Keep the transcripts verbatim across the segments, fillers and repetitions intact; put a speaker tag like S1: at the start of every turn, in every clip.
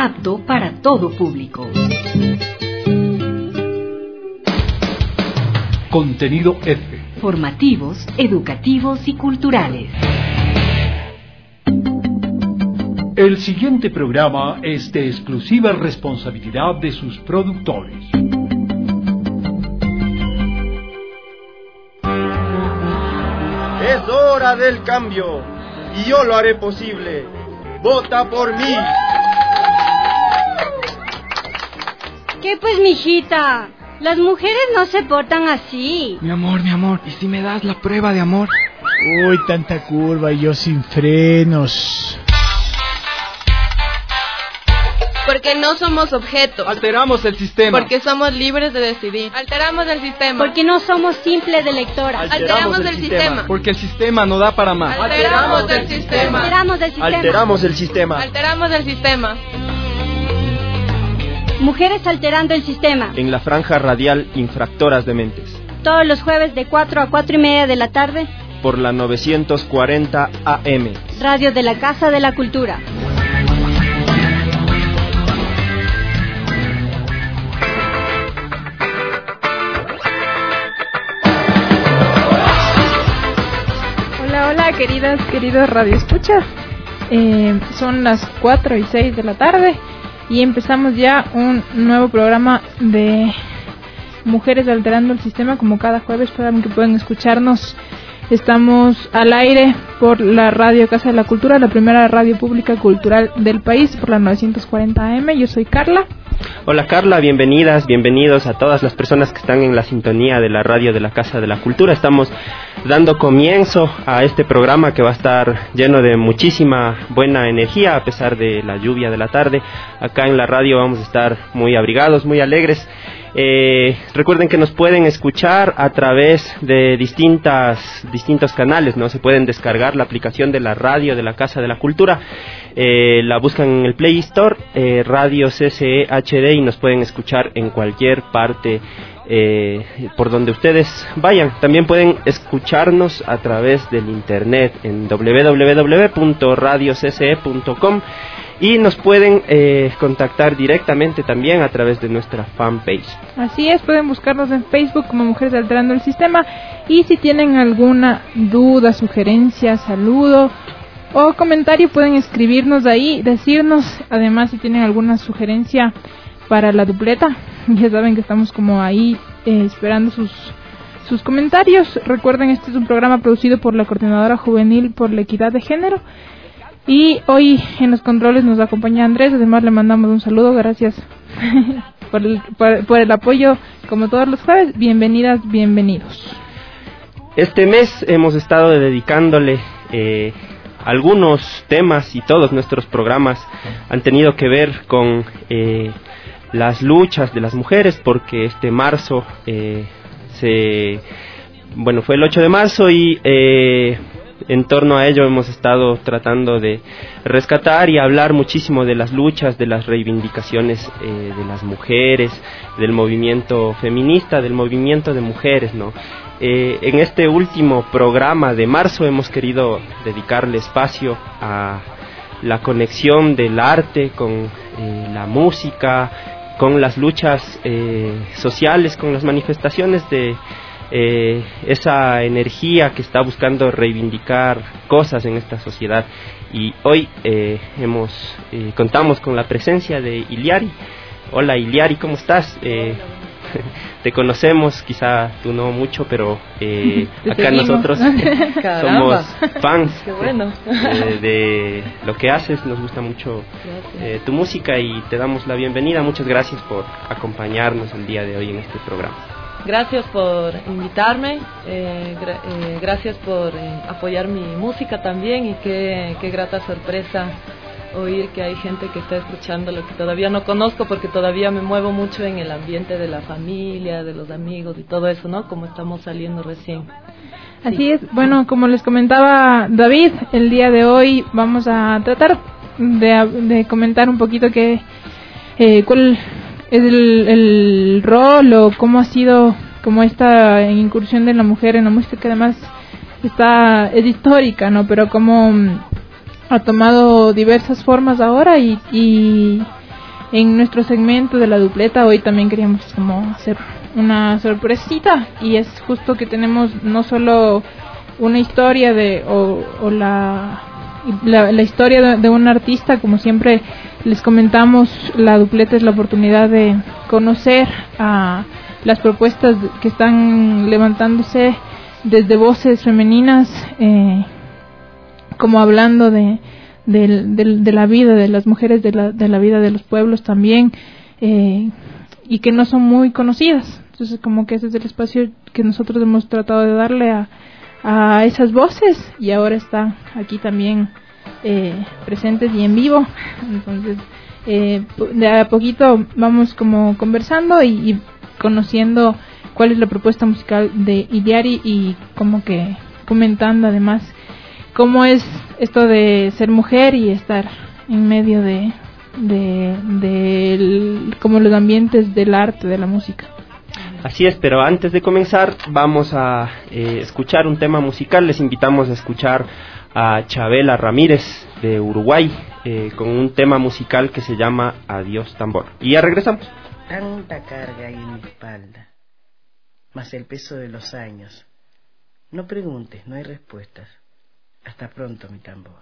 S1: apto para todo público.
S2: Contenido F.
S1: Formativos, educativos y culturales.
S2: El siguiente programa es de exclusiva responsabilidad de sus productores.
S3: Es hora del cambio y yo lo haré posible. ¡Vota por mí!
S4: ¿Qué pues, mijita? Las mujeres no se portan así.
S5: Mi amor, mi amor, ¿y si me das la prueba de amor?
S6: Uy, tanta curva y yo sin frenos.
S7: Porque no somos objetos.
S5: Alteramos el sistema.
S7: Porque somos libres de decidir. Alteramos el sistema.
S4: Porque no somos simples electoras.
S7: Alteramos, Alteramos el, el sistema. sistema.
S5: Porque el sistema no da para más.
S7: Alteramos el sistema.
S4: Alteramos el sistema.
S3: Alteramos el sistema.
S7: Alteramos el sistema.
S4: Mujeres alterando el sistema.
S3: En la franja radial Infractoras de Mentes.
S4: Todos los jueves de cuatro a cuatro y media de la tarde.
S3: Por la novecientos cuarenta A M.
S4: Radio de la Casa de la Cultura.
S8: Hola, hola, queridas, queridos radioescuchas. Eh, son las cuatro y seis de la tarde. Y empezamos ya un nuevo programa de Mujeres Alterando el Sistema, como cada jueves, para que puedan escucharnos. Estamos al aire por la Radio Casa de la Cultura, la primera radio pública cultural del país, por la novecientos cuarenta A M. Yo soy Carla.
S3: Hola Carla, bienvenidas, bienvenidos a todas las personas que están en la sintonía de la radio de la Casa de la Cultura. Estamos dando comienzo a este programa que va a estar lleno de muchísima buena energía a pesar de la lluvia de la tarde. Acá en la radio vamos a estar muy abrigados, muy alegres. Eh, recuerden que nos pueden escuchar a través de distintas distintos canales, ¿no? Se pueden descargar la aplicación de la radio de la Casa de la Cultura, eh, la buscan en el Play Store, eh, Radio C C E H D, y nos pueden escuchar en cualquier parte eh, por donde ustedes vayan. También pueden escucharnos a través del internet en doble u doble u doble u punto radio c c e punto com. Y nos pueden eh, contactar directamente también a través de nuestra fanpage.
S8: Así es, pueden buscarnos en Facebook como Mujeres Alterando el Sistema. Y si tienen alguna duda, sugerencia, saludo o comentario, pueden escribirnos ahí, decirnos. Además, si tienen alguna sugerencia para la dupleta, ya saben que estamos como ahí eh, esperando sus, sus comentarios. Recuerden, este es un programa producido por la Coordinadora Juvenil por la Equidad de Género. Y hoy en los controles nos acompaña Andrés. Además le mandamos un saludo, gracias por, el, por, por el apoyo como todos los jueves. Bienvenidas, bienvenidos.
S3: Este mes hemos estado dedicándole eh, algunos temas, y todos nuestros programas han tenido que ver con eh, las luchas de las mujeres, porque este marzo eh, se bueno fue el ocho de marzo y eh, en torno a ello hemos estado tratando de rescatar y hablar muchísimo de las luchas, de las reivindicaciones eh, de las mujeres, del movimiento feminista, del movimiento de mujeres, ¿no? Eh, en este último programa de marzo hemos querido dedicarle espacio a la conexión del arte con eh, la música, con las luchas eh, sociales, con las manifestaciones de Eh, esa energía que está buscando reivindicar cosas en esta sociedad. Y hoy eh, hemos eh, contamos con la presencia de Iliari. Hola Iliari, ¿cómo estás? Eh, te conocemos, quizá tú no mucho, pero eh, acá seguimos. Nosotros somos fans.
S7: Qué bueno.
S3: eh, de lo que haces, nos gusta mucho eh, tu música y te damos la bienvenida. Muchas gracias por acompañarnos el día de hoy en este programa.
S9: Gracias por invitarme, eh, gra- eh, gracias por eh, apoyar mi música también, y qué, qué grata sorpresa oír que hay gente que está escuchando lo que todavía no conozco, porque todavía me muevo mucho en el ambiente de la familia, de los amigos y todo eso, ¿no? Como estamos saliendo recién.
S8: Así sí. Es, bueno, como les comentaba David, el día de hoy vamos a tratar de, de comentar un poquito que eh, cuál es el, el rol o cómo ha sido como esta incursión de la mujer en la música, que además está es histórica, ¿no? Pero como ha tomado diversas formas ahora y, y en nuestro segmento de la dupleta hoy también queríamos como hacer una sorpresita, y es justo que tenemos no solo una historia de o, o la, la la historia de, de un artista. Como siempre les comentamos, la dupleta es la oportunidad de conocer a las propuestas que están levantándose desde voces femeninas, eh, como hablando de de, de de la vida de las mujeres, de la de la vida de los pueblos también, eh, y que no son muy conocidas. Entonces, como que ese es el espacio que nosotros hemos tratado de darle a a esas voces, y ahora están aquí también eh, presentes y en vivo. Entonces, eh, de a poquito vamos como conversando y, y conociendo cuál es la propuesta musical de Idiari, y como que comentando además cómo es esto de ser mujer y estar en medio de, de, de el, como los ambientes del arte, de la música.
S3: Así es, pero antes de comenzar vamos a eh, escuchar un tema musical. Les invitamos a escuchar a Chabela Ramírez de Uruguay eh, con un tema musical que se llama Adiós Tambor. Y ya regresamos.
S10: Tanta carga hay en mi espalda, más el peso de los años. No preguntes, no hay respuestas. Hasta pronto, mi tambor.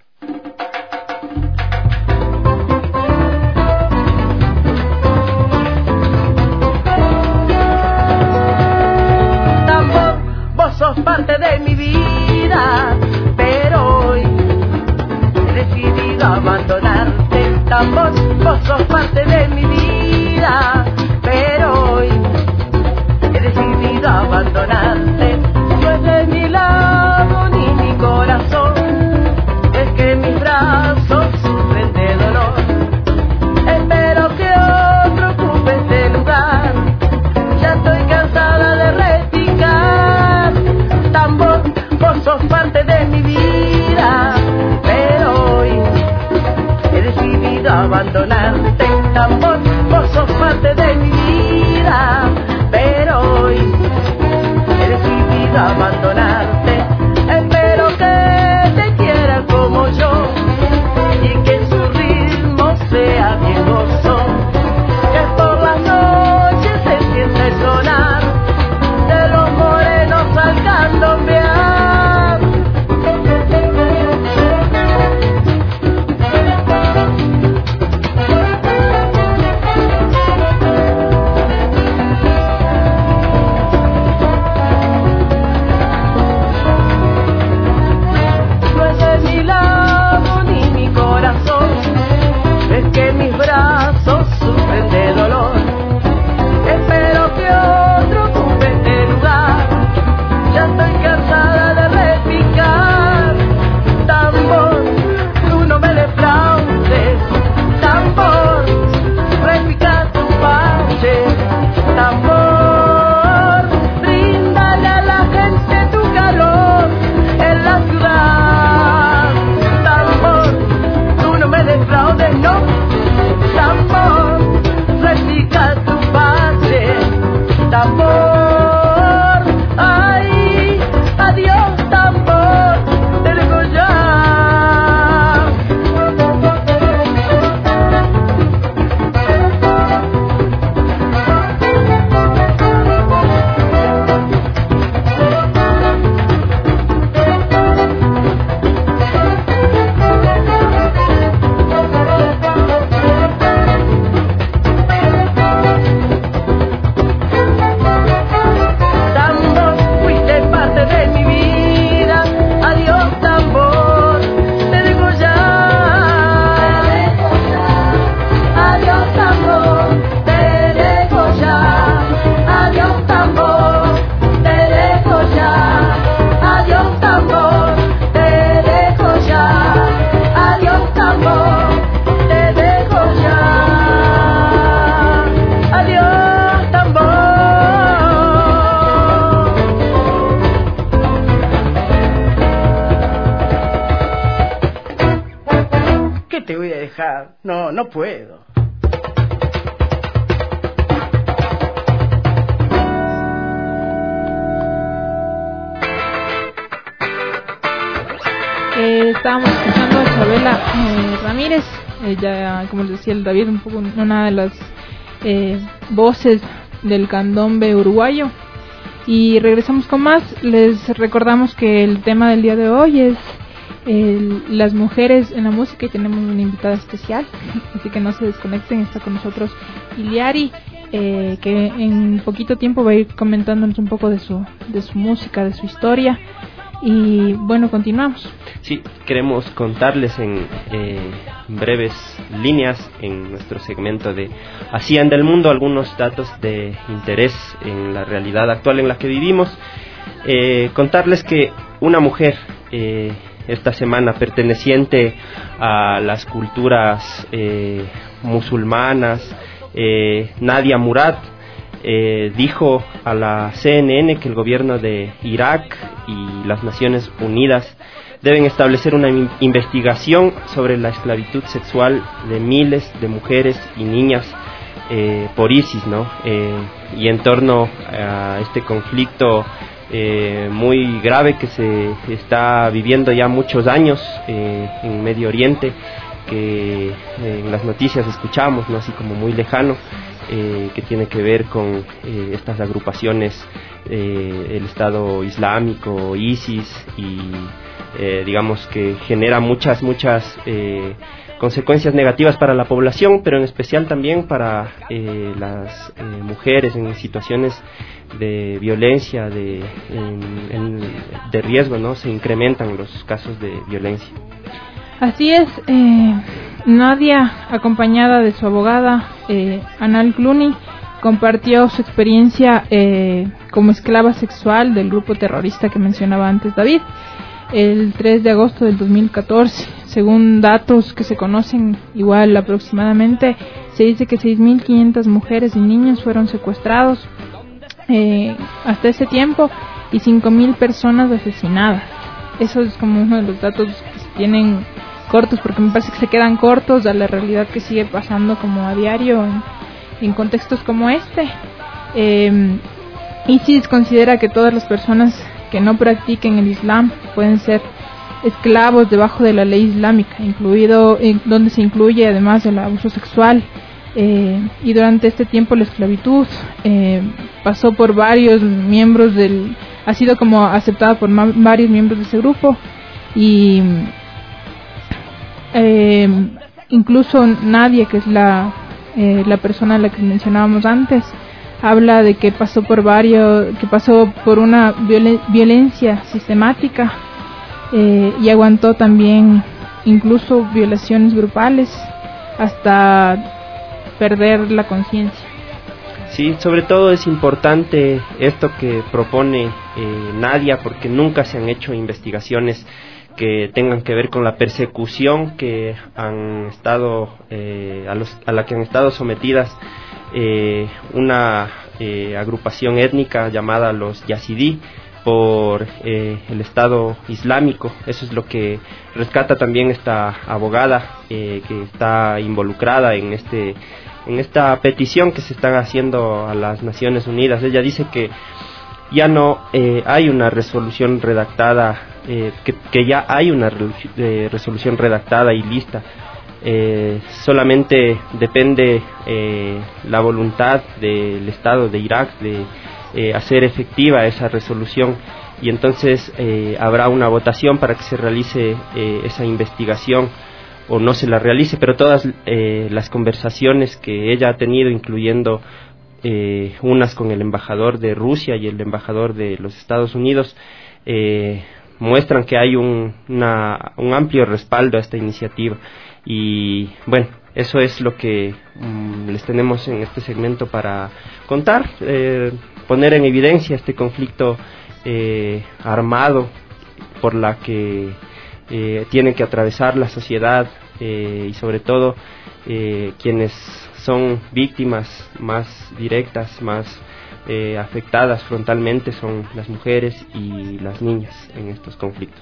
S10: Vos sos parte de mi vida, pero hoy he decidido abandonarte. Tambor, vos sos parte de mi vida, pero hoy he decidido abandonarte. No es de mi lado ni mi corazón, es que mis brazos sufren de dolor. Espero que otro ocupe este lugar, ya estoy cansada de respirar. Tambor, vos sos parte de mi vida, pero hoy he decidido abandonarte. Tambor, vos sos parte de mi vida, pero hoy he decidido abandonarte. Espero que te quiera como yo y que su ritmo sea bien gozón, que por las noches se sienta el sonar de los morenos al candombear. No es de mi lado ni mi corazón, es que mis brazos sufren de dolor. Espero que otro ocupe este lugar, ya estoy cansada de repicar. Tambor, tú no me defraudes. Tambor, repica tu parte. Tambor, bríndale a la gente tu calor en la ciudad. Tambor, tú no me defraudes, no. Tambor, repica tu parte. Tambor, ay, adiós tambor, te dejo ya. Tambor, fuiste parte de mi vida, adiós tambor, te dejo ya. Adiós tambor, te dejo ya. Adiós tambor, te dejo ya. Adiós tambor, te dejo ya. Adiós tambor, te dejo ya. Adiós tambor. ¿Qué te voy a dejar? No, no puedo.
S8: Eh, estábamos escuchando a Chabela eh, Ramírez ella, como les decía el David, un poco una de las eh, voces del candombe uruguayo. Y regresamos con más. Les recordamos que el tema del día de hoy es el, las mujeres en la música, y tenemos una invitada especial, así que no se desconecten. Está con nosotros Iliari, eh, que en poquito tiempo va a ir comentándonos un poco de su, de su música, de su historia. Y bueno, continuamos.
S3: Sí, queremos contarles en eh, breves líneas en nuestro segmento de Así anda el mundo algunos datos de interés en la realidad actual en la que vivimos. Eh, contarles que una mujer eh, esta semana perteneciente a las culturas eh, musulmanas, eh, Nadia Murad, Eh, dijo a la C N N que el gobierno de Irak y las Naciones Unidas deben establecer una in- investigación sobre la esclavitud sexual de miles de mujeres y niñas eh, por ISIS, ¿no? Eh, y en torno a este conflicto eh, muy grave que se está viviendo ya muchos años eh, en Medio Oriente, que eh, en las noticias escuchamos, ¿no? Así como muy lejano. Eh, que tiene que ver con eh, estas agrupaciones, eh, el Estado Islámico, ISIS, y eh, digamos que genera muchas, muchas eh, consecuencias negativas para la población, pero en especial también para eh, las eh, mujeres en situaciones de violencia, de, en, en, de riesgo, ¿no? Se incrementan los casos de violencia.
S8: Así es, eh, Nadia, acompañada de su abogada eh, Anal Clooney, compartió su experiencia eh, como esclava sexual del grupo terrorista que mencionaba antes David, el tres de agosto del dos mil catorce. Según datos que se conocen, igual aproximadamente, se dice que seis mil quinientas mujeres y niños fueron secuestrados eh, hasta ese tiempo, y cinco mil personas asesinadas. Eso es como uno de los datos que se tienen cortos, porque me parece que se quedan cortos a la realidad que sigue pasando como a diario en, en contextos como este. Eh, ISIS considera que todas las personas que no practiquen el Islam pueden ser esclavos debajo de la ley islámica, incluido eh, donde se incluye además el abuso sexual. Eh, y durante este tiempo la esclavitud eh, pasó por varios miembros del, ha sido como aceptada por ma- varios miembros de ese grupo, y Eh, incluso Nadia, que es la eh, la persona a la que mencionábamos antes, habla de que pasó por varios, que pasó por una violen- violencia sistemática eh, y aguantó también incluso violaciones grupales hasta perder la conciencia.
S3: Sí, sobre todo es importante esto que propone eh, Nadia, porque nunca se han hecho investigaciones que tengan que ver con la persecución que han estado eh, a, los, a la que han estado sometidas eh, una eh, agrupación étnica llamada los Yazidí por eh, el Estado Islámico. Eso es lo que rescata también esta abogada eh, que está involucrada en este en esta petición que se está haciendo a las Naciones Unidas. Ella dice que ya no eh, hay una resolución redactada, eh, que, que ya hay una re- eh, resolución redactada y lista. Eh, solamente depende eh, la voluntad del Estado de Irak de eh, hacer efectiva esa resolución, y entonces eh, habrá una votación para que se realice eh, esa investigación o no se la realice, pero todas eh, las conversaciones que ella ha tenido, incluyendo Eh, unas con el embajador de Rusia y el embajador de los Estados Unidos, eh, muestran que hay un, una, un amplio respaldo a esta iniciativa. Y bueno, eso es lo que um, les tenemos en este segmento para contar, eh, poner en evidencia este conflicto eh, armado por la que eh, tiene que atravesar la sociedad eh, y sobre todo eh, quienes son víctimas más directas, más eh, afectadas frontalmente, son las mujeres y las niñas en estos conflictos.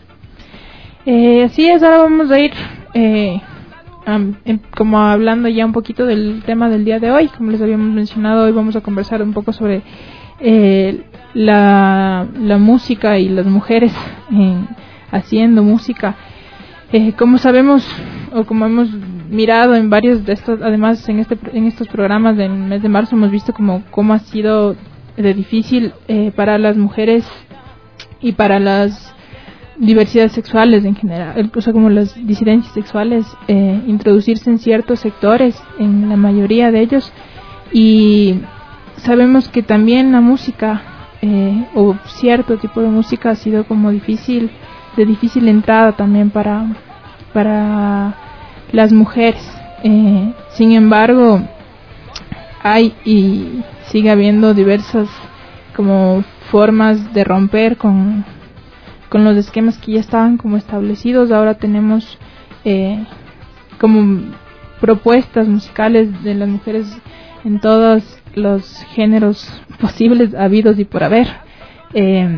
S8: Eh, así es, ahora vamos a ir eh, um, em, como hablando ya un poquito del tema del día de hoy. Como les habíamos mencionado, hoy vamos a conversar un poco sobre eh, la, la música y las mujeres eh, haciendo música. Eh, como sabemos, o como hemos mirado en varios de estos, además en este en estos programas del mes de marzo hemos visto como cómo ha sido de difícil eh, para las mujeres y para las diversidades sexuales en general, o sea, como las disidencias sexuales, eh, introducirse en ciertos sectores, en la mayoría de ellos, y sabemos que también la música eh, o cierto tipo de música ha sido como difícil, de difícil entrada también para para las mujeres. Eh, sin embargo, hay y sigue habiendo diversas como formas de romper con con los esquemas que ya estaban como establecidos. Ahora tenemos eh, como propuestas musicales de las mujeres en todos los géneros posibles, habidos y por haber, eh,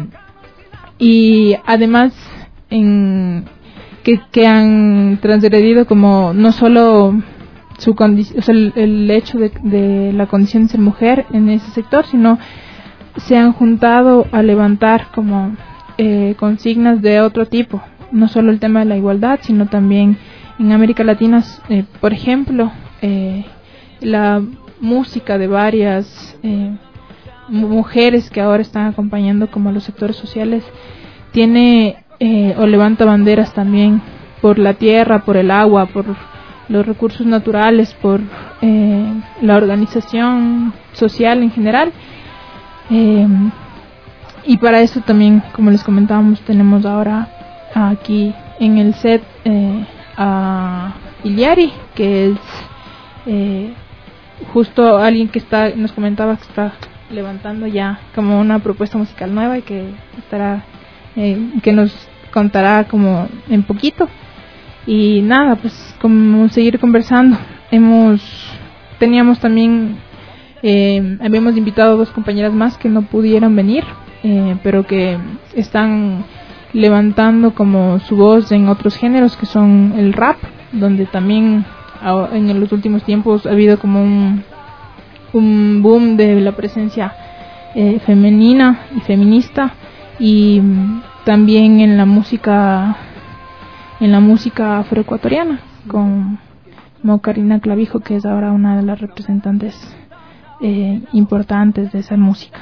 S8: y además en que, que han transgredido como no solo su condición, o sea, el, el hecho de, de la condición de ser mujer en ese sector, sino se han juntado a levantar como Eh, consignas de otro tipo, no solo el tema de la igualdad, sino también en América Latina, eh, por ejemplo, eh, la música de varias eh, mujeres que ahora están acompañando como a los sectores sociales tiene eh, o levanta banderas también por la tierra, por el agua, por los recursos naturales, por eh, la organización social en general. eh, Y para eso también, como les comentábamos, tenemos ahora aquí en el set eh, a Iliari, que es eh, justo alguien que está nos comentaba que está levantando ya como una propuesta musical nueva y que estará eh, que nos contará como en poquito. Y nada, pues como seguir conversando. Hemos teníamos también eh, habíamos invitado a dos compañeras más que no pudieron venir. Eh, pero que están levantando como su voz en otros géneros que son el rap, donde también en los últimos tiempos ha habido como un, un boom de la presencia eh, femenina y feminista, y también en la música en la música afroecuatoriana con como Karina Clavijo, que es ahora una de las representantes eh, importantes de esa música.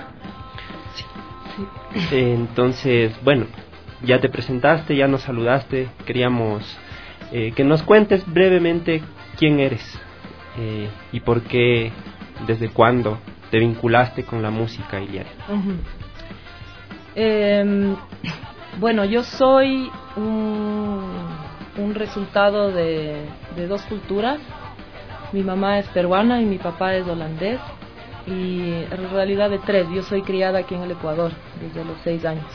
S3: Entonces, bueno, ya te presentaste, ya nos saludaste, queríamos eh, que nos cuentes brevemente quién eres eh, y por qué, desde cuándo te vinculaste con la música, Iliari.
S9: Uh-huh. Eh, bueno, yo soy un, un resultado de, de dos culturas. Mi mamá es peruana y mi papá es holandés. Y en realidad de tres. Yo soy criada aquí en el Ecuador desde los seis años.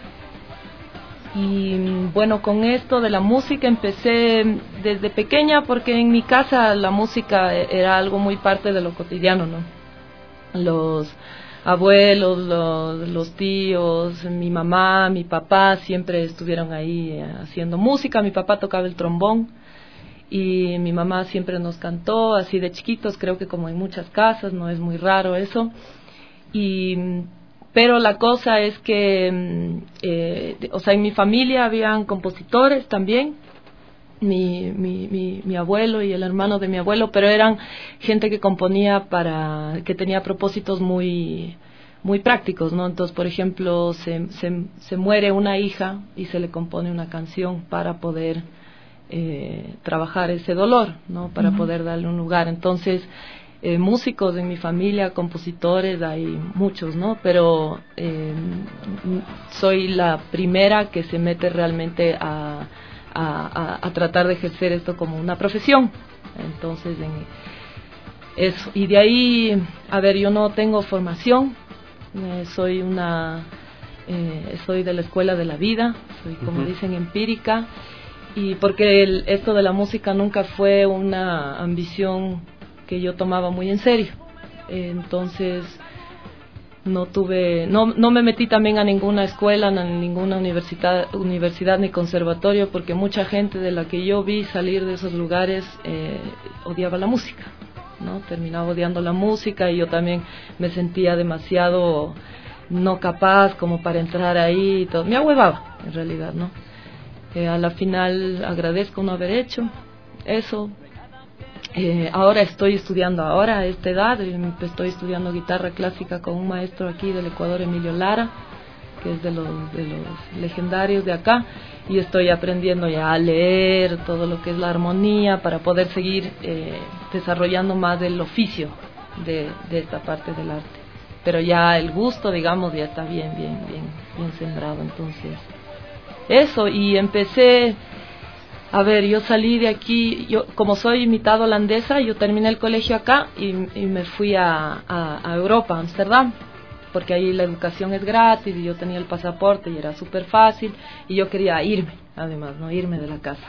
S9: Y bueno, con esto de la música empecé desde pequeña, porque en mi casa la música era algo muy parte de lo cotidiano, ¿no? Los abuelos, los, los tíos, mi mamá, mi papá siempre estuvieron ahí haciendo música. Mi papá tocaba el trombón y mi mamá siempre nos cantó así de chiquitos, creo que como en muchas casas, no es muy raro eso. Y pero la cosa es que eh, o sea, en mi familia habían compositores también, mi, mi, mi, mi abuelo y el hermano de mi abuelo, pero eran gente que componía para, que tenía propósitos muy muy prácticos, ¿no? Entonces, por ejemplo, se, se, se muere una hija y se le compone una canción para poder Eh, trabajar ese dolor, ¿no? Para uh-huh. poder darle un lugar. Entonces, eh, músicos en mi familia, compositores, hay muchos, ¿no? Pero eh, soy la primera que se mete realmente a, a, a, a tratar de ejercer esto como una profesión. Entonces, en eso. Y de ahí, a ver, yo no tengo formación, eh, soy una, eh, soy de la escuela de la vida, soy, como uh-huh. dicen, empírica. Y porque el, esto de la música nunca fue una ambición que yo tomaba muy en serio. Entonces no tuve, no, no me metí también a ninguna escuela, ni a ninguna universidad, universidad ni conservatorio, porque mucha gente de la que yo vi salir de esos lugares eh, odiaba la música, ¿no? Terminaba odiando la música, y yo también me sentía demasiado no capaz como para entrar ahí y todo. Me ahuevaba, en realidad, ¿no? Eh, a la final agradezco no haber hecho eso, Eh, ahora estoy estudiando, ahora a esta edad, estoy estudiando guitarra clásica con un maestro aquí del Ecuador, Emilio Lara, que es de los, de los legendarios de acá, y estoy aprendiendo ya a leer todo lo que es la armonía para poder seguir eh, desarrollando más el oficio de, de esta parte del arte. Pero ya el gusto, digamos, ya está bien, bien, bien, bien sembrado. Entonces, eso, y empecé... A ver, yo salí de aquí, yo como soy mitad holandesa, yo terminé el colegio acá y, y me fui a, a, a Europa, a Amsterdam, porque ahí la educación es gratis y yo tenía el pasaporte y era súper fácil y yo quería irme, además, no irme de la casa.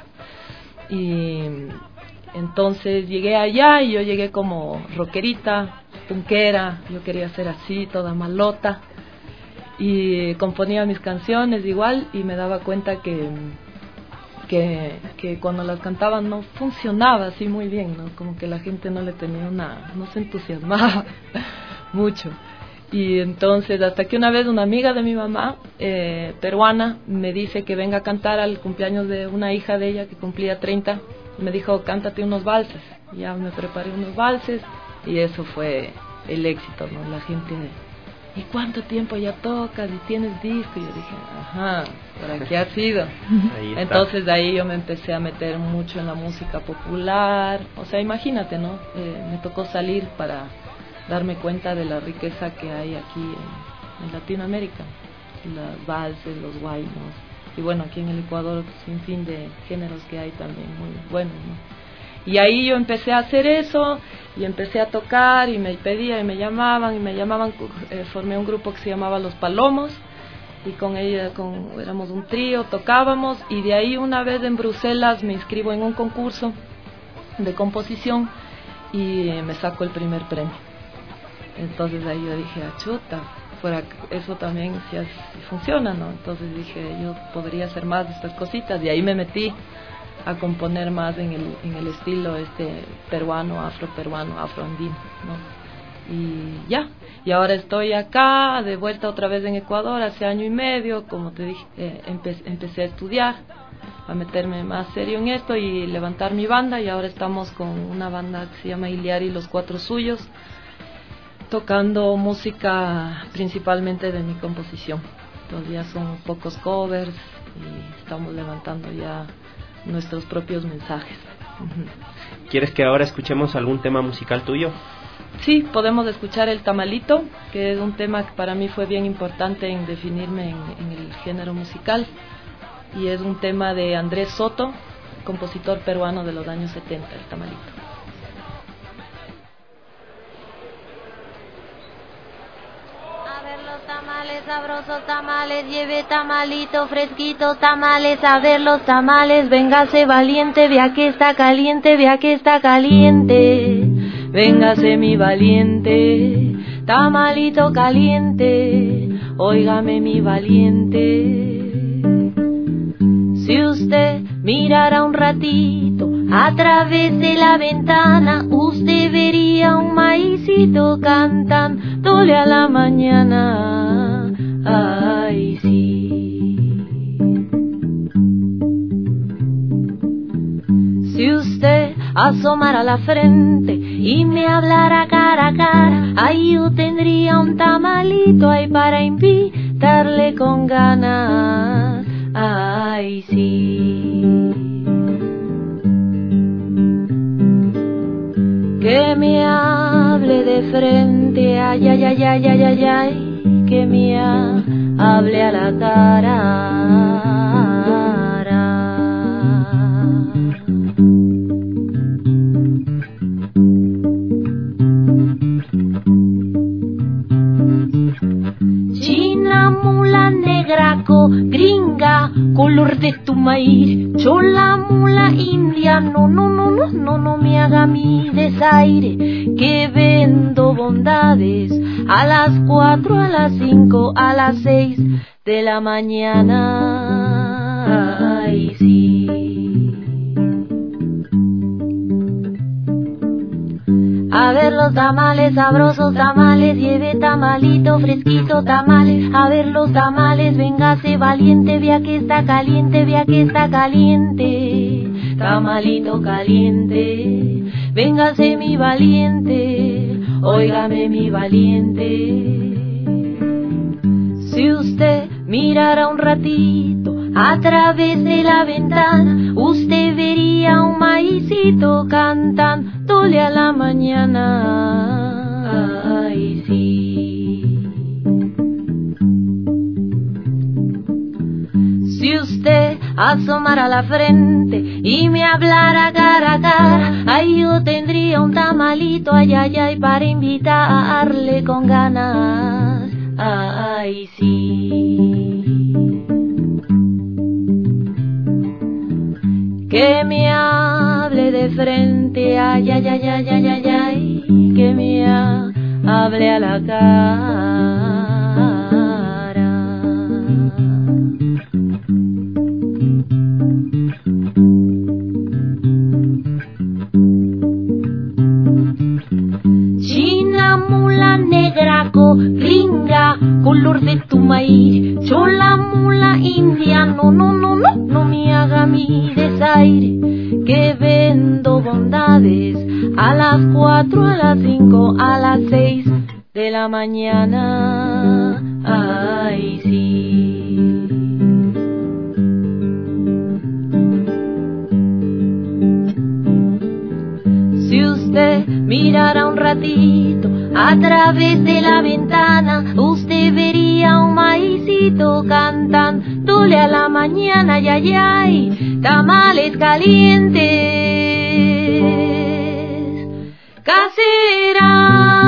S9: Y entonces llegué allá y yo llegué como rockerita, punkera, yo quería ser así, toda malota, y componía mis canciones igual y me daba cuenta que... Que, que cuando las cantaban no funcionaba así muy bien, ¿no? Como que la gente no le tenía una, no se entusiasmaba mucho. Y entonces hasta que una vez una amiga de mi mamá, eh, peruana, me dice que venga a cantar al cumpleaños de una hija de ella que cumplía treinta, me dijo, cántate unos valses. Y ya me preparé unos valses y eso fue el éxito, ¿no? La gente... ¿Y cuánto tiempo ya tocas y tienes disco? Y yo dije, ajá, ¿por aquí ha sido? Entonces de ahí yo me empecé a meter mucho en la música popular. O sea, imagínate, ¿no? Eh, me tocó salir para darme cuenta de la riqueza que hay aquí en, en Latinoamérica. Las valses, los guaynos. Y bueno, aquí en el Ecuador, sin fin de géneros que hay también muy buenos, ¿no? Y ahí yo empecé a hacer eso, y empecé a tocar, y me pedían, y me llamaban, y me llamaban, eh, formé un grupo que se llamaba Los Palomos, y con ella, con, éramos un trío, tocábamos, y de ahí una vez en Bruselas me inscribo en un concurso de composición, y me saco el primer premio. Entonces ahí yo dije, ah, chuta, fuera, eso también si, si funciona, ¿no? Entonces dije, yo podría hacer más de estas cositas, y ahí me metí a componer más en el en el estilo este peruano, afroperuano, afroandino, ¿no? Y ya, y ahora estoy acá, de vuelta otra vez en Ecuador, hace año y medio, como te dije, eh, empe empecé a estudiar, a meterme más serio en esto y levantar mi banda, y ahora estamos con una banda que se llama Iliari y los Cuatro Suyos, tocando música principalmente de mi composición. Entonces ya son pocos covers y estamos levantando ya nuestros propios mensajes.
S3: ¿Quieres que ahora escuchemos algún tema musical tuyo?
S9: Sí, podemos escuchar El Tamalito, que es un tema que para mí fue bien importante en definirme en, en el género musical, y es un tema de Andrés Soto, compositor peruano de los años setenta, El Tamalito.
S11: Tamales sabrosos, tamales, lleve tamalito, fresquitos tamales, a ver los tamales, véngase valiente, vea que está caliente, vea que está caliente, véngase mi valiente, tamalito caliente, óigame mi valiente. Si usted mirara un ratito a través de la ventana, usted vería un maicito cantándole a la mañana. Ay, sí. Si usted asomara la frente y me hablara cara a cara, ahí yo tendría un tamalito ahí para invitarle con ganas. Ay, sí. Que me hable de frente, ay, ay, ay, ay, ay, ay, ay, que me hable a la cara. China, mula, negraco, gringa, color de tu maíz, chola, mula, india, no, no, no, no, no, no me haga mi desaire, que vendo bondades a las cuatro, a las cinco, a las seis de la mañana. Ay, sí. A ver los tamales, sabrosos tamales, lleve tamalito, fresquito tamales, a ver los tamales, véngase valiente, vea que está caliente, vea que está caliente, tamalito caliente, véngase mi valiente, óigame mi valiente. Si usted mirara un ratito a través de la ventana, usted vería un maicito cantándole a la mañana. Ay, sí. Si usted asomara la frente y me hablara cara a cara, ay, yo tendría un tamalito, ay, ay, ay, para invitarle con ganas. Ay, sí. Que me hable de frente, ay, ay, ay, ay, ay, ay, ay, que me hable a la cara. China, mula, negraco, gringa, color de tu maíz, chola, mula, india, no, no, no, no, no me haga mi desaire, que vendo bondades a las cuatro, a las cinco, a las seis de la mañana. Ay, sí. Si usted mirara un ratito a través de la ventana, usted vería un maicito cantándole a la mañana, ay, ay, ay, tamales calientes, casera.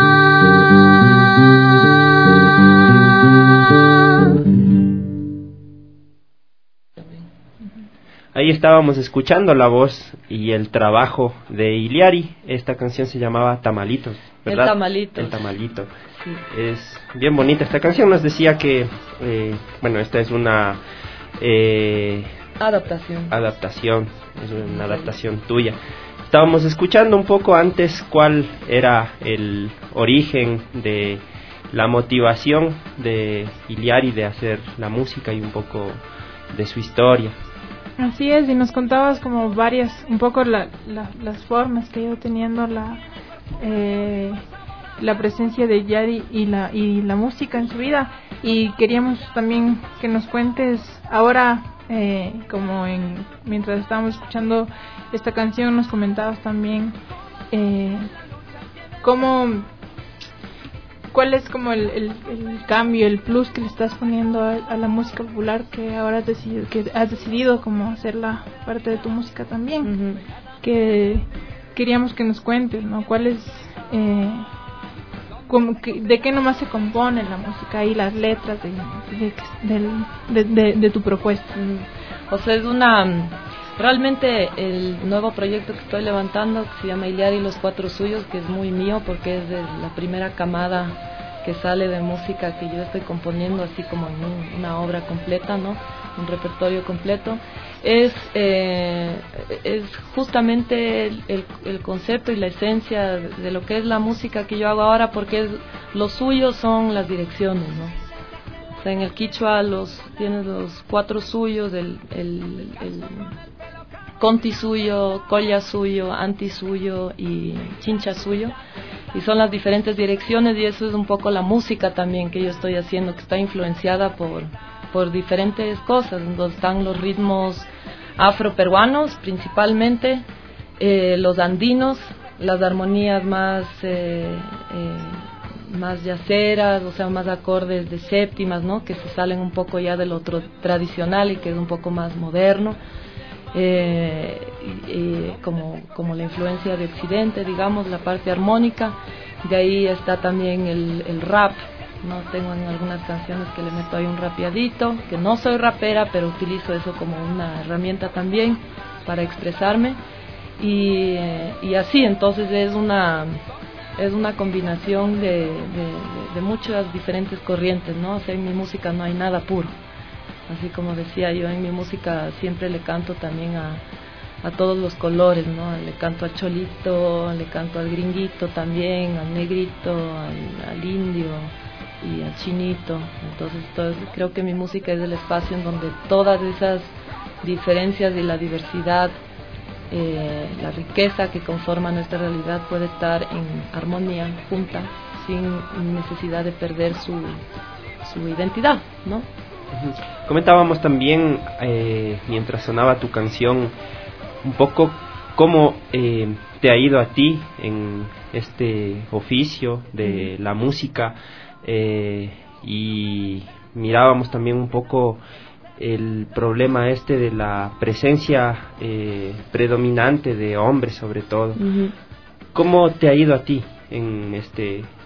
S3: Ahí estábamos escuchando la voz y el trabajo de Iliari. Esta canción se llamaba Tamalitos, ¿verdad?
S9: El Tamalito.
S3: El Tamalito.
S9: Sí.
S3: Es bien bonita esta canción. Nos decía que, eh, bueno, esta es una eh,
S9: adaptación.
S3: Adaptación, es una adaptación tuya. Estábamos escuchando un poco antes cuál era el origen de la motivación de Iliari de hacer la música y un poco de su historia.
S8: Así es, y nos contabas como varias, un poco la, la, las formas que ha ido teniendo la eh, la presencia de Iliari y la y la música en su vida, y queríamos también que nos cuentes ahora, eh, como en mientras estábamos escuchando esta canción, nos comentabas también eh, cómo ¿cuál es como el, el, el cambio, el plus que le estás poniendo a, a la música popular, que ahora has decidido, que has decidido como hacerla parte de tu música también? Uh-huh. Que queríamos que nos cuentes, ¿no? ¿Cuál es, eh, como que, de qué nomás se compone la música y las letras de, de, de, de, de, de tu propuesta?
S9: Uh-huh. O sea, es una... Realmente el nuevo proyecto que estoy levantando, que se llama Iliari y los Cuatro Suyos, que es muy mío porque es de la primera camada que sale de música que yo estoy componiendo, así como en un, una obra completa, ¿no? Un repertorio completo. Es, eh, es justamente el, el, el concepto y la esencia de lo que es la música que yo hago ahora, porque es, lo suyo son las direcciones, ¿no? O sea, en el quichua los, tienes los cuatro suyos, el... el, el Conti suyo, Colla suyo, Anti suyo y Chincha suyo, y son las diferentes direcciones, y eso es un poco la música también que yo estoy haciendo, que está influenciada por, por diferentes cosas, donde están los ritmos afroperuanos principalmente, eh, los andinos, las armonías más eh, eh, más yaceras, o sea, más acordes de séptimas, ¿no? Que se salen un poco ya del otro tradicional y que es un poco más moderno. Eh, eh, como, como la influencia de Occidente, digamos, la parte armónica. De ahí está también el, el rap, ¿no? Tengo en algunas canciones que le meto ahí un rapeadito, que no soy rapera, pero utilizo eso como una herramienta también para expresarme. Y, eh, y así, entonces es una es una combinación de, de, de, de muchas diferentes corrientes, ¿no? O sea, en mi música no hay nada puro. Así como decía yo, en mi música siempre le canto también a, a todos los colores, ¿no? Le canto al cholito, le canto al gringuito también, al negrito, al, al indio y al chinito. Entonces, todo, creo que mi música es el espacio en donde todas esas diferencias y la diversidad eh, la riqueza que conforma nuestra realidad puede estar en armonía, junta, sin necesidad de perder su, su identidad, ¿no?
S3: Uh-huh. Comentábamos también, eh, mientras sonaba tu canción, un poco cómo eh, te ha ido a ti en este oficio de la música, eh, y mirábamos también un poco el problema este de la presencia eh, predominante de hombres, sobre todo. Uh-huh. ¿Cómo te ha ido a ti en este eh,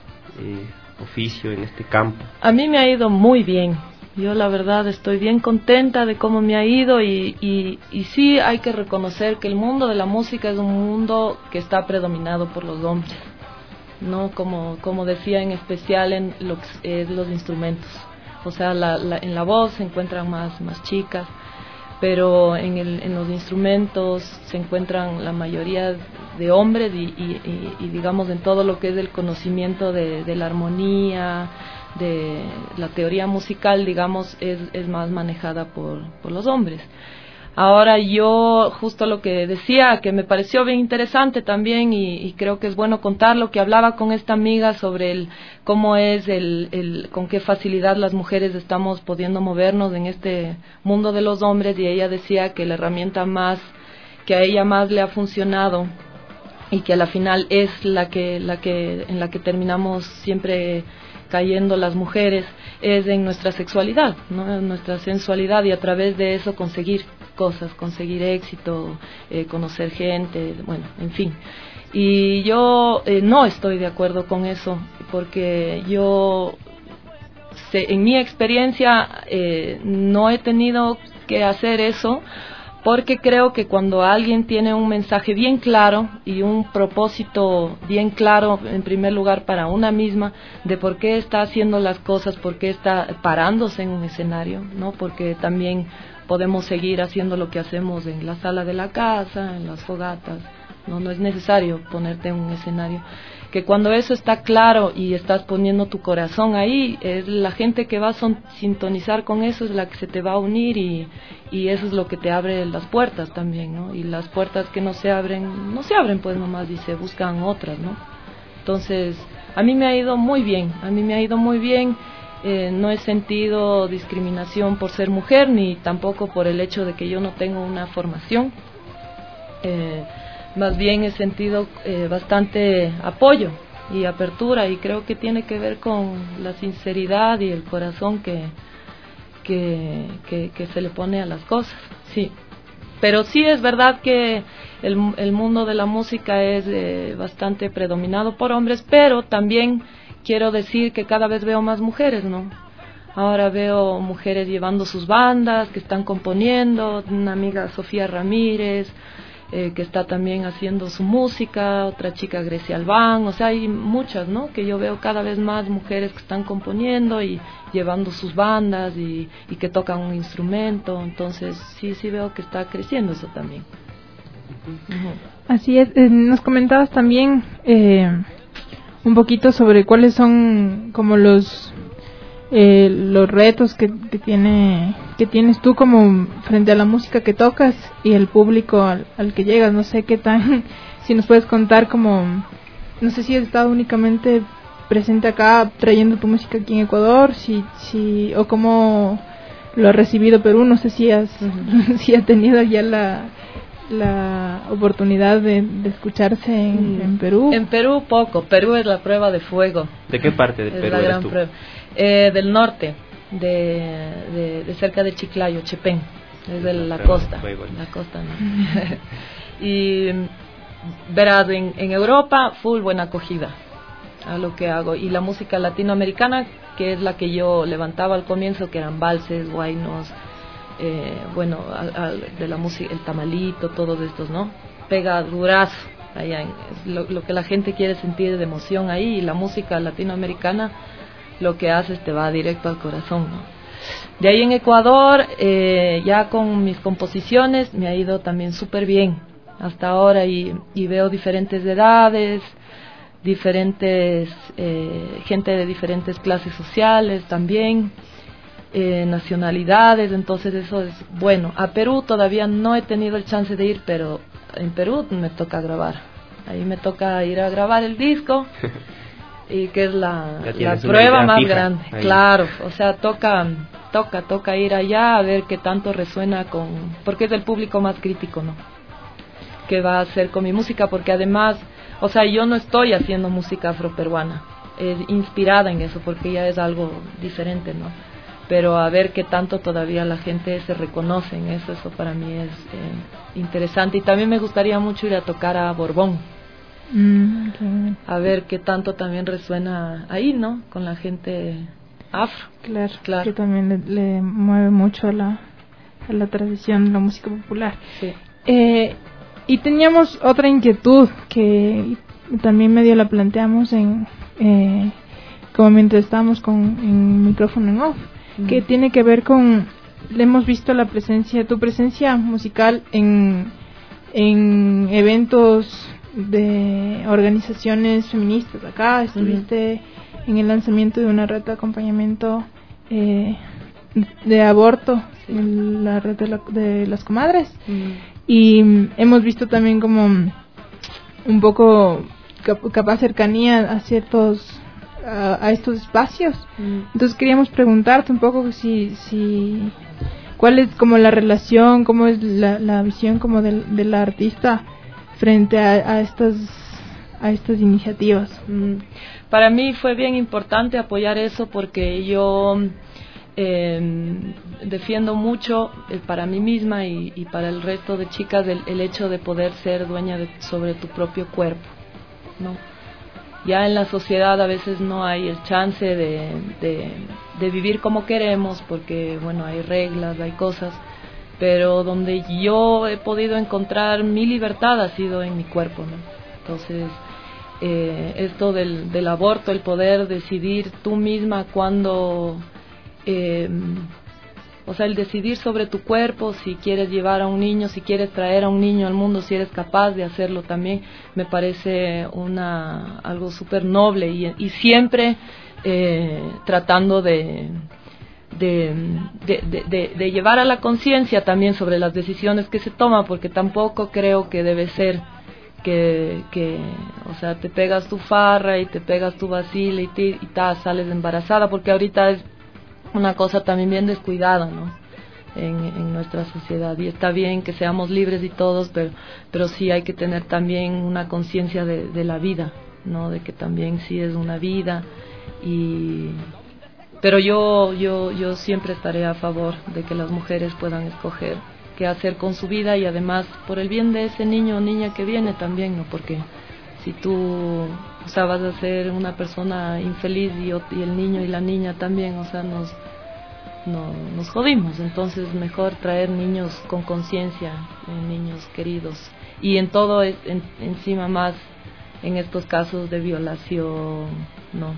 S3: oficio, en este campo?
S9: A mí me ha ido muy bien. Yo la verdad estoy bien contenta de cómo me ha ido y, y, y sí hay que reconocer que el mundo de la música es un mundo que está predominado por los hombres, ¿no? Como, como decía, en especial en lo que es los instrumentos. O sea, la, la, en la voz se encuentran más, más chicas, pero en, el, en los instrumentos se encuentran la mayoría de hombres y, y, y, y digamos en todo lo que es el conocimiento de, de la armonía, de la teoría musical, digamos, es, es más manejada por, por los hombres. Ahora yo, justo lo que decía, que me pareció bien interesante también y, y creo que es bueno contarlo, que hablaba con esta amiga sobre el cómo es, el, el con qué facilidad las mujeres estamos pudiendo movernos en este mundo de los hombres, y ella decía que la herramienta más, que a ella más le ha funcionado y que a la final es la que, la que, en la que terminamos siempre cayendo las mujeres, es en nuestra sexualidad, ¿no? En nuestra sensualidad, y a través de eso conseguir cosas, conseguir éxito, eh, conocer gente, bueno, en fin. Y yo eh, no estoy de acuerdo con eso, porque yo, sé, en mi experiencia, eh, no he tenido que hacer eso, porque creo que cuando alguien tiene un mensaje bien claro y un propósito bien claro, en primer lugar para una misma, de por qué está haciendo las cosas, por qué está parándose en un escenario, ¿no? Porque también podemos seguir haciendo lo que hacemos en la sala de la casa, en las fogatas, no, no es necesario ponerte en un escenario. Que cuando eso está claro y estás poniendo tu corazón ahí, es la gente que va a son, sintonizar con eso, es la que se te va a unir, y, y eso es lo que te abre las puertas también, ¿no? Y las puertas que no se abren, no se abren pues nomás, y se buscan otras, ¿no? Entonces, a mí me ha ido muy bien, a mí me ha ido muy bien, eh, no he sentido discriminación por ser mujer, ni tampoco por el hecho de que yo no tengo una formación. Eh, Más bien he sentido eh, bastante apoyo y apertura, y creo que tiene que ver con la sinceridad y el corazón que, que, que, que se le pone a las cosas, sí. Pero sí es verdad que el, el mundo de la música es eh, bastante predominado por hombres, pero también quiero decir que cada vez veo más mujeres, ¿no? Ahora veo mujeres llevando sus bandas, que están componiendo, una amiga Sofía Ramírez, Eh, que está también haciendo su música, otra chica Grecia Albán, o sea, hay muchas, ¿no? Que yo veo cada vez más mujeres que están componiendo y llevando sus bandas y, y que tocan un instrumento, entonces sí, sí veo que está creciendo eso también. Uh-huh.
S8: Así es, eh, nos comentabas también eh, un poquito sobre cuáles son como los eh, los retos que, que tiene que tienes tú como frente a la música que tocas y el público al, al que llegas. No sé qué tan, si nos puedes contar como, no sé si has estado únicamente presente acá trayendo tu música aquí en Ecuador, si si o cómo lo ha recibido Perú. No sé si has uh-huh. si ha tenido ya la la oportunidad de, de escucharse en, mm. en Perú.
S9: En Perú poco. Perú es la prueba de fuego.
S3: ¿De qué parte de
S9: es
S3: Perú
S9: la
S3: eres
S9: gran
S3: tú?
S9: Prueba. Eh, del norte, de, de, de cerca de Chiclayo, Chepén, es de la, la costa, la costa, ¿no? Y verás, en, en Europa, full buena acogida a lo que hago, y la música latinoamericana, que es la que yo levantaba al comienzo, que eran valses, guaynos, eh, bueno, a, a, de la música, el tamalito, todos estos, ¿no? Pega durazo, allá en, lo, lo que la gente quiere sentir de emoción ahí, y la música latinoamericana lo que haces te va directo al corazón, ¿no? De ahí en Ecuador, eh, ya con mis composiciones me ha ido también súper bien hasta ahora, y, y veo diferentes edades, diferentes eh, gente de diferentes clases sociales también, eh, nacionalidades, entonces eso es bueno. A Perú todavía no he tenido el chance de ir, pero en Perú me toca grabar. Ahí me toca ir a grabar el disco y que es la, la prueba más grande. Ahí. Claro, o sea, toca, toca, toca ir allá a ver qué tanto resuena con, porque es el público más crítico, ¿no? ¿Qué va a hacer con mi música? Porque además, o sea, yo no estoy haciendo música afroperuana, es inspirada en eso, porque ya es algo diferente, ¿no? Pero a ver qué tanto todavía la gente se reconoce en eso, eso para mí es eh, interesante. Y también me gustaría mucho ir a tocar a Borbón, mm, okay. A ver qué tanto también resuena ahí, ¿no? Con la gente afro.
S8: Claro, claro. Que también le, le mueve mucho a la, a la tradición, la música popular. Sí. Eh, y teníamos otra inquietud que también medio la planteamos en eh, como mientras estábamos con en micrófono en off, que tiene que ver con, le hemos visto la presencia, tu presencia musical en, en eventos de organizaciones feministas acá, estuviste uh-huh. en el lanzamiento de una red de acompañamiento eh, de aborto, sí. en la red de, la, de las comadres, uh-huh. y hemos visto también como un poco cap- capaz cercanía a ciertos A, a estos espacios. Mm. Entonces queríamos preguntarte un poco si si cuál es como la relación, cómo es la, la visión como del, de la artista frente a, a estas a estas iniciativas.
S9: Mm. Para mí fue bien importante apoyar eso porque yo eh, defiendo mucho eh, para mí misma y, y para el resto de chicas el, el hecho de poder ser dueña de, sobre tu propio cuerpo, ¿no? Ya en la sociedad a veces no hay el chance de, de, de vivir como queremos porque, bueno, hay reglas, hay cosas, pero donde yo he podido encontrar mi libertad ha sido en mi cuerpo, ¿no? Entonces, eh, esto del, del aborto, el poder decidir tú misma cuándo, eh, o sea, el decidir sobre tu cuerpo, si quieres llevar a un niño, si quieres traer a un niño al mundo, si eres capaz de hacerlo también, me parece una algo súper noble y, y siempre eh, tratando de, de, de, de, de, de llevar a la conciencia también sobre las decisiones que se toman, porque tampoco creo que debe ser que, que o sea, te pegas tu farra y te pegas tu vacila y, te, y ta, sales embarazada, porque ahorita es una cosa también bien descuidada, ¿no? En, en nuestra sociedad, y está bien que seamos libres y todos, pero pero sí hay que tener también una conciencia de, de la vida, ¿no? De que también sí es una vida, y pero yo yo yo siempre estaré a favor de que las mujeres puedan escoger qué hacer con su vida, y además por el bien de ese niño o niña que viene también, ¿no? Porque si tú, o sea, vas a ser una persona infeliz y, y el niño y la niña también, o sea, nos no, nos jodimos. Entonces mejor traer niños con conciencia, eh, niños queridos, y en todo es, en, encima más en estos casos de violación, no,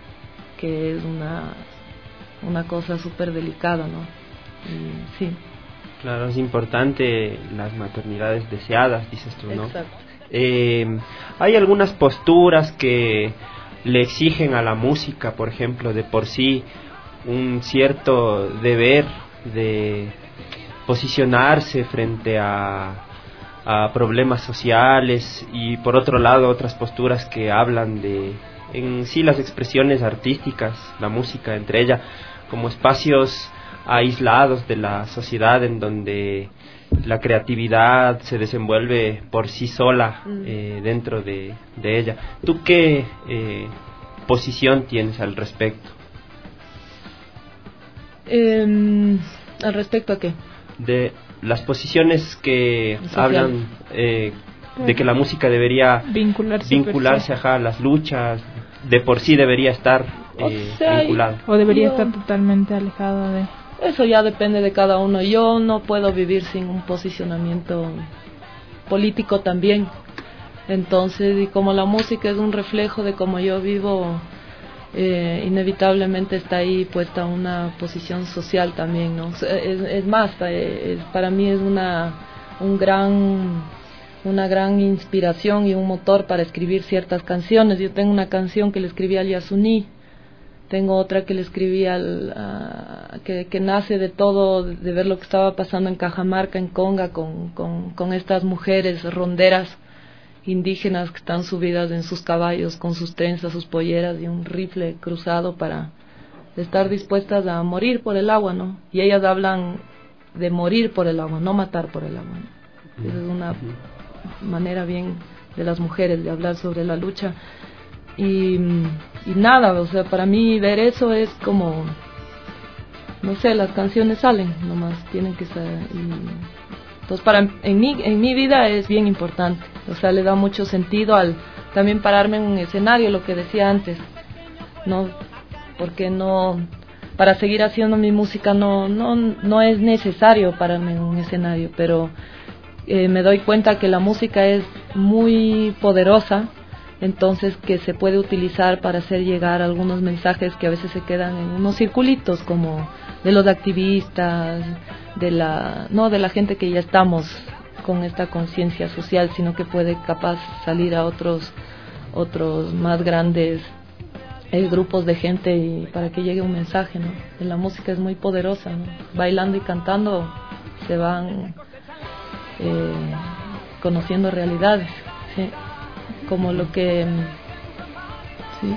S9: que es una una cosa súper delicada, ¿no? Y, sí.
S3: Claro, es importante las maternidades deseadas, dices tú, ¿no?
S9: Exacto.
S3: Eh, hay algunas posturas que le exigen a la música, por ejemplo, de por sí un cierto deber de posicionarse frente a, a problemas sociales, y por otro lado otras posturas que hablan de en sí las expresiones artísticas, la música entre ellas, como espacios aislados de la sociedad en donde la creatividad se desenvuelve por sí sola eh, dentro de, de ella. ¿Tú qué eh, posición tienes al respecto?
S9: Eh, ¿Al respecto a qué?
S3: De las posiciones que social. hablan eh, de que la música debería
S8: vincularse,
S3: vincularse ajá, a las luchas, de por sí debería estar eh,
S9: o sea,
S3: vinculada.
S8: O debería
S9: yo...
S8: estar totalmente alejada de...
S9: Eso ya depende de cada uno. Yo no puedo vivir sin un posicionamiento político también. Entonces, y como la música es un reflejo de cómo yo vivo, eh, inevitablemente está ahí puesta una posición social también, ¿no? Es, es más, es, para mí es una un gran una gran inspiración y un motor para escribir ciertas canciones. Yo tengo una canción que le escribí a Yasuní, tengo otra que le escribí al, a, que, que nace de todo, de ver lo que estaba pasando en Cajamarca, en Conga, con, con, con estas mujeres ronderas indígenas que están subidas en sus caballos con sus trenzas, sus polleras y un rifle cruzado para estar dispuestas a morir por el agua, ¿no? Y ellas hablan de morir por el agua, no matar por el agua, ¿no? Esa es una manera bien de las mujeres de hablar sobre la lucha. Y, y nada, o sea, para mí ver eso es como, no sé, las canciones salen, nomás tienen que ser. Y, entonces, para en mi en mi vida es bien importante, o sea, le da mucho sentido al también pararme en un escenario, lo que decía antes, no, porque no, para seguir haciendo mi música no no no es necesario pararme en un escenario, pero eh, me doy cuenta que la música es muy poderosa. Entonces, que se puede utilizar para hacer llegar algunos mensajes que a veces se quedan en unos circulitos, como de los activistas, de la no de la gente que ya estamos con esta conciencia social, sino que puede capaz salir a otros otros más grandes eh, grupos de gente y para que llegue un mensaje, ¿no? La música es muy poderosa, ¿no? Bailando y cantando se van eh, conociendo realidades, ¿sí? Como lo que sí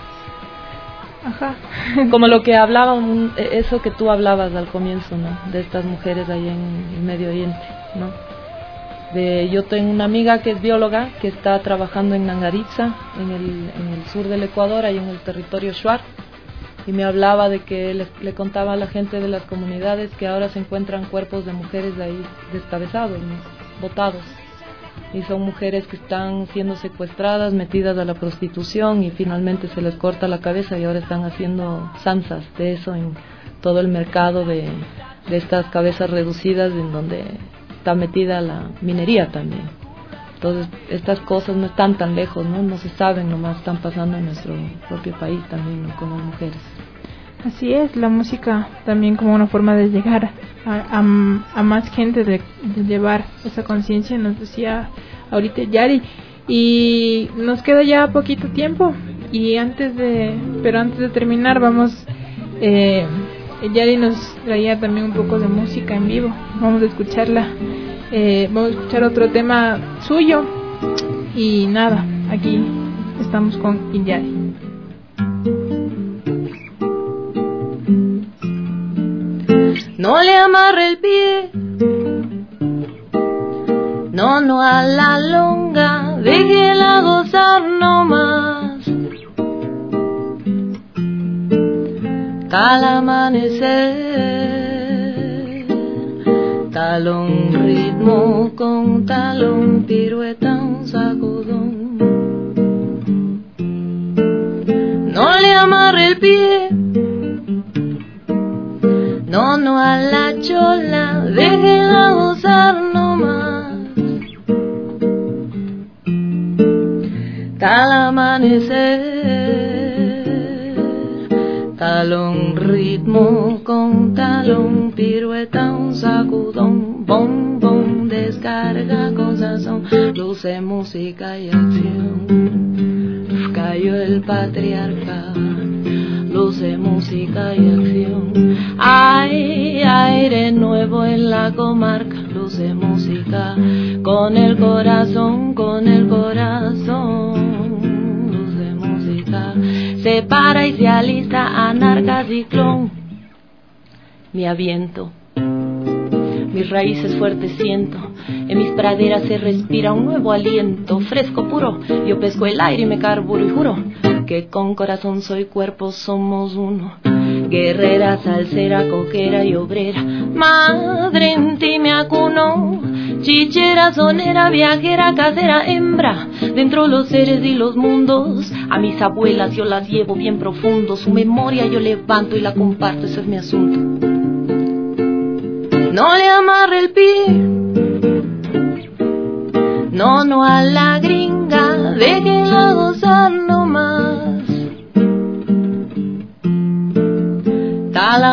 S8: ajá
S9: como lo que hablaba eso que tú hablabas al comienzo, ¿no? De estas mujeres ahí en el Medio Oriente, ¿no? De yo tengo una amiga que es bióloga que está trabajando en Nangaritza, en el en el sur del Ecuador, ahí en el territorio Shuar, y me hablaba de que le, le contaba a la gente de las comunidades que ahora se encuentran cuerpos de mujeres de ahí descabezados, ¿no? Botados. Y son mujeres que están siendo secuestradas, metidas a la prostitución y finalmente se les corta la cabeza y ahora están haciendo zanzas de eso en todo el mercado de, de estas cabezas reducidas en donde está metida la minería también. Entonces estas cosas no están tan lejos, no, no se saben, nomás están pasando en nuestro propio país también, ¿no? Con las mujeres.
S8: Así es, la música también como una forma de llegar a, a, a más gente, de, de llevar esa conciencia, nos decía ahorita Yari, y nos queda ya poquito tiempo, y antes de, pero antes de terminar vamos, eh, Yari nos traía también un poco de música en vivo, vamos a escucharla, eh, vamos a escuchar otro tema suyo, y nada, aquí estamos con Yari.
S11: No le amarre el pie, no, no a la longa, déjela gozar nomás. Tal amanecer, tal un ritmo con talón, pirueta, un sacudón. No le amarre el pie, no, no a la chola, déjela gozar nomás. Tal amanecer, tal un ritmo con talón, pirueta, un sacudón, bom, bom, descarga con sazón, luce, música y acción. Cayó el patriarca, luce, música y acción. Ay, aire nuevo en la comarca, luce, música con el corazón, con el corazón. Luce, música, se para y se alista, anarca ciclón. Me aviento, mis raíces fuertes siento, en mis praderas se respira un nuevo aliento, fresco puro, yo pesco el aire y me carburo y juro que con corazón soy cuerpo, somos uno. Guerrera, salsera, coquera y obrera, madre en ti me acuno, chichera, sonera, viajera, casera, hembra, dentro los seres y los mundos, a mis abuelas yo las llevo bien profundo, su memoria yo levanto y la comparto, ese es mi asunto. No le amarre el pie, no, no a la gringa, déjenla gozar nomás. Tal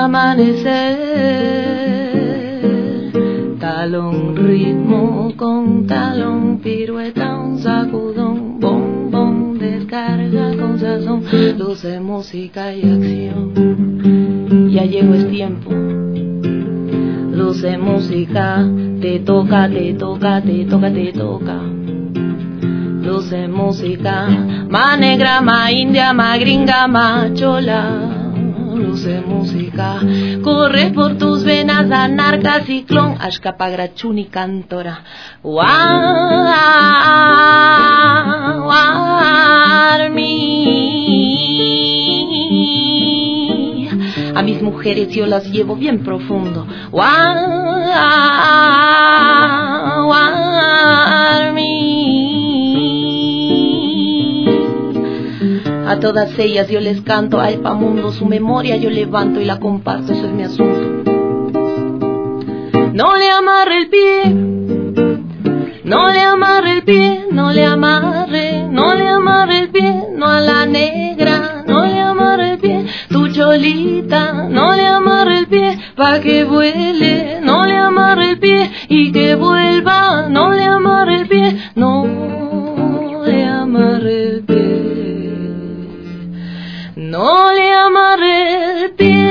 S11: amanecer, tal un ritmo con talón, pirueta, un sacudón, bom, bom, descarga con
S9: sazón, luce, música y acción. Ya llegó es tiempo. Luce, música, te toca, te toca, te toca, te toca. Luce, música, ma negra, ma india, ma gringa, ma chola. Luce, música, corre por tus venas, anarca, ciclón, ashkapagrachuni, cantora. Warmi. A mis mujeres yo las llevo bien profundo. Warmi. A todas ellas yo les canto al pamundo, su memoria yo levanto y la comparto, eso es mi asunto. No le amarre el pie, no le amarre el pie, no le amarre, no le amarre el pie, no a la negra, no le amarre el pie, tu cholita, no le amarre el pie, pa' que vuele, no le amarre el pie, y que vuelva, no le amarre el pie, no le amarre el pie. No le amarre el pie.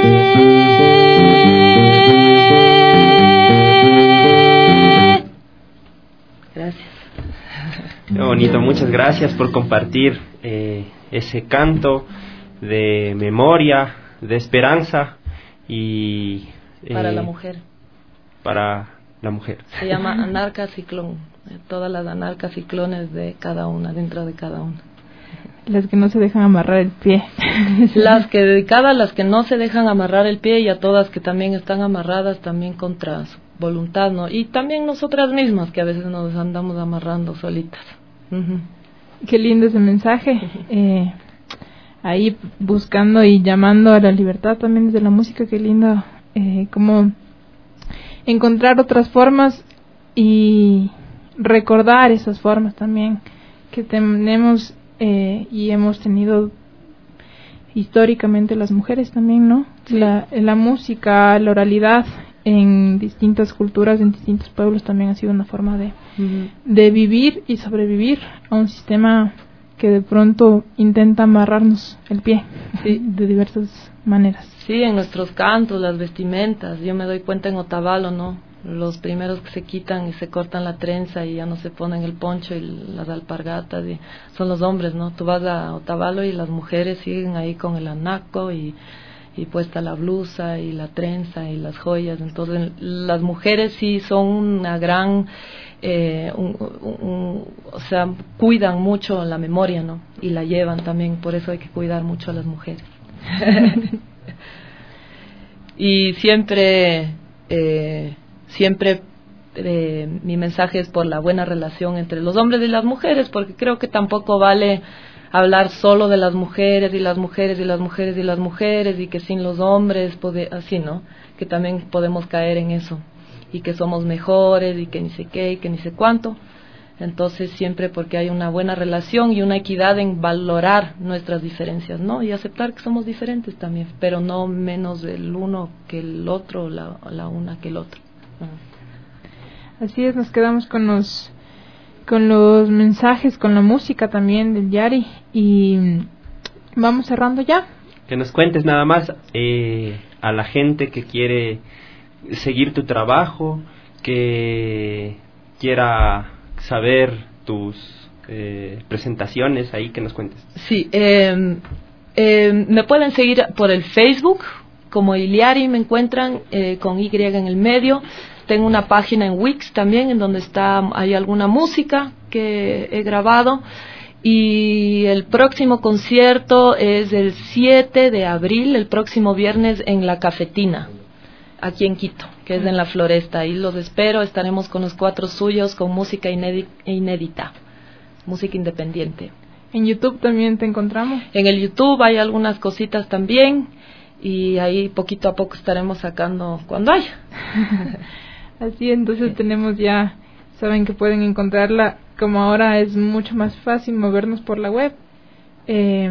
S9: Gracias.
S3: Qué bonito, muchas gracias por compartir eh, ese canto de memoria, de esperanza y...
S9: Eh, para la mujer.
S3: Para la mujer.
S9: Se llama anarca ciclón, todas las anarca ciclones de cada una, dentro de cada una.
S8: Las que no se dejan amarrar el pie.
S9: Las que dedicadas a las que no se dejan amarrar el pie y a todas que también están amarradas también contra su voluntad, ¿no? Y también nosotras mismas que a veces nos andamos amarrando solitas. Uh-huh.
S8: Qué lindo ese mensaje. Eh, ahí buscando y llamando a la libertad también desde la música, qué lindo. Eh, como encontrar otras formas y recordar esas formas también que tenemos. Eh, y hemos tenido históricamente las mujeres también, ¿no? Sí. La, la música, la oralidad en distintas culturas, en distintos pueblos también ha sido una forma de, uh-huh. de vivir y sobrevivir a un sistema que de pronto intenta amarrarnos el pie, sí, de diversas maneras.
S9: Sí, en nuestros cantos, las vestimentas, yo me doy cuenta en Otavalo, ¿no? Los primeros que se quitan y se cortan la trenza y ya no se ponen el poncho y las alpargatas y son los hombres, ¿no? Tú vas a Otavalo y las mujeres siguen ahí con el anaco y, y puesta la blusa y la trenza y las joyas. Entonces las mujeres sí son una gran, eh, un, un, o sea, cuidan mucho la memoria, ¿no? Y la llevan también, por eso hay que cuidar mucho a las mujeres. Y siempre... Eh, Siempre eh, mi mensaje es por la buena relación entre los hombres y las mujeres, porque creo que tampoco vale hablar solo de las mujeres y las mujeres y las mujeres y las mujeres y que sin los hombres, pode- así, ¿no? Que también podemos caer en eso y que somos mejores y que ni sé qué y que ni sé cuánto. Entonces siempre porque hay una buena relación y una equidad en valorar nuestras diferencias, ¿no? Y aceptar que somos diferentes también, pero no menos el uno que el otro, la, la una que el otro.
S8: Así es, nos quedamos con los con los mensajes, con la música también del Yari y vamos cerrando ya.
S3: Que nos cuentes nada más eh, a la gente que quiere seguir tu trabajo, que quiera saber tus eh, presentaciones ahí, que nos cuentes.
S9: Sí, eh, eh, me pueden seguir por el Facebook como Iliari, me encuentran eh, con Y en el medio. Tengo una página en Wix también en donde está hay alguna música que he grabado y el próximo concierto es el siete de abril, el próximo viernes en La Cafetina, aquí en Quito, que es en La Floresta. Ahí los espero, estaremos con los cuatro suyos con música inédita, inédita música independiente.
S8: ¿En YouTube también te encontramos?
S9: En el YouTube hay algunas cositas también y ahí poquito a poco estaremos sacando cuando haya.
S8: Así, entonces tenemos ya, saben que pueden encontrarla, como ahora es mucho más fácil movernos por la web. Eh...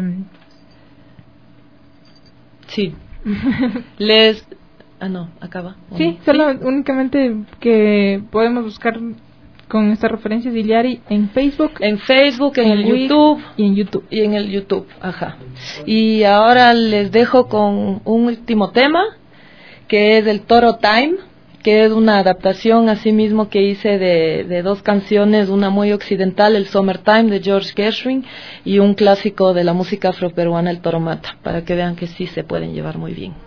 S9: Sí. Les... Ah, no, acaba.
S8: Sí, solo ¿sí? únicamente que podemos buscar con estas referencias de Iliari en Facebook.
S9: En Facebook, en, en el
S8: Wix,
S9: YouTube.
S8: Y en YouTube.
S9: Y en el YouTube, ajá. Y ahora les dejo con un último tema, que es el Toro Time, que es una adaptación así mismo que hice de, de dos canciones, una muy occidental, el Summertime de George Gershwin, y un clásico de la música afroperuana, el Toro Mata, para que vean que sí se pueden llevar muy bien.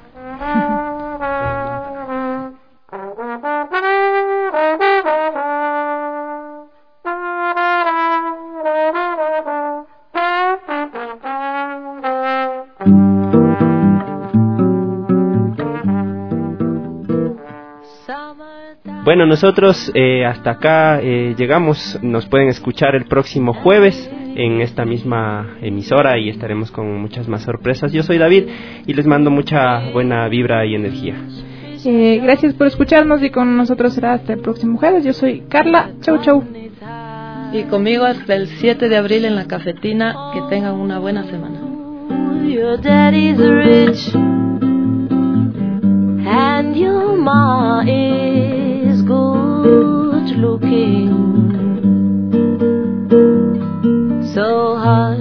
S3: Bueno, nosotros eh, hasta acá eh, llegamos. Nos pueden escuchar el próximo jueves en esta misma emisora y estaremos con muchas más sorpresas. Yo soy David y les mando mucha buena vibra y energía.
S8: Eh, gracias por escucharnos y con nosotros será hasta el próximo jueves. Yo soy Carla. Chau, chau.
S9: Y conmigo hasta el siete de abril en la cafetina. Que tengan una buena semana.
S11: Your daddy's rich and your ma is good looking, so hush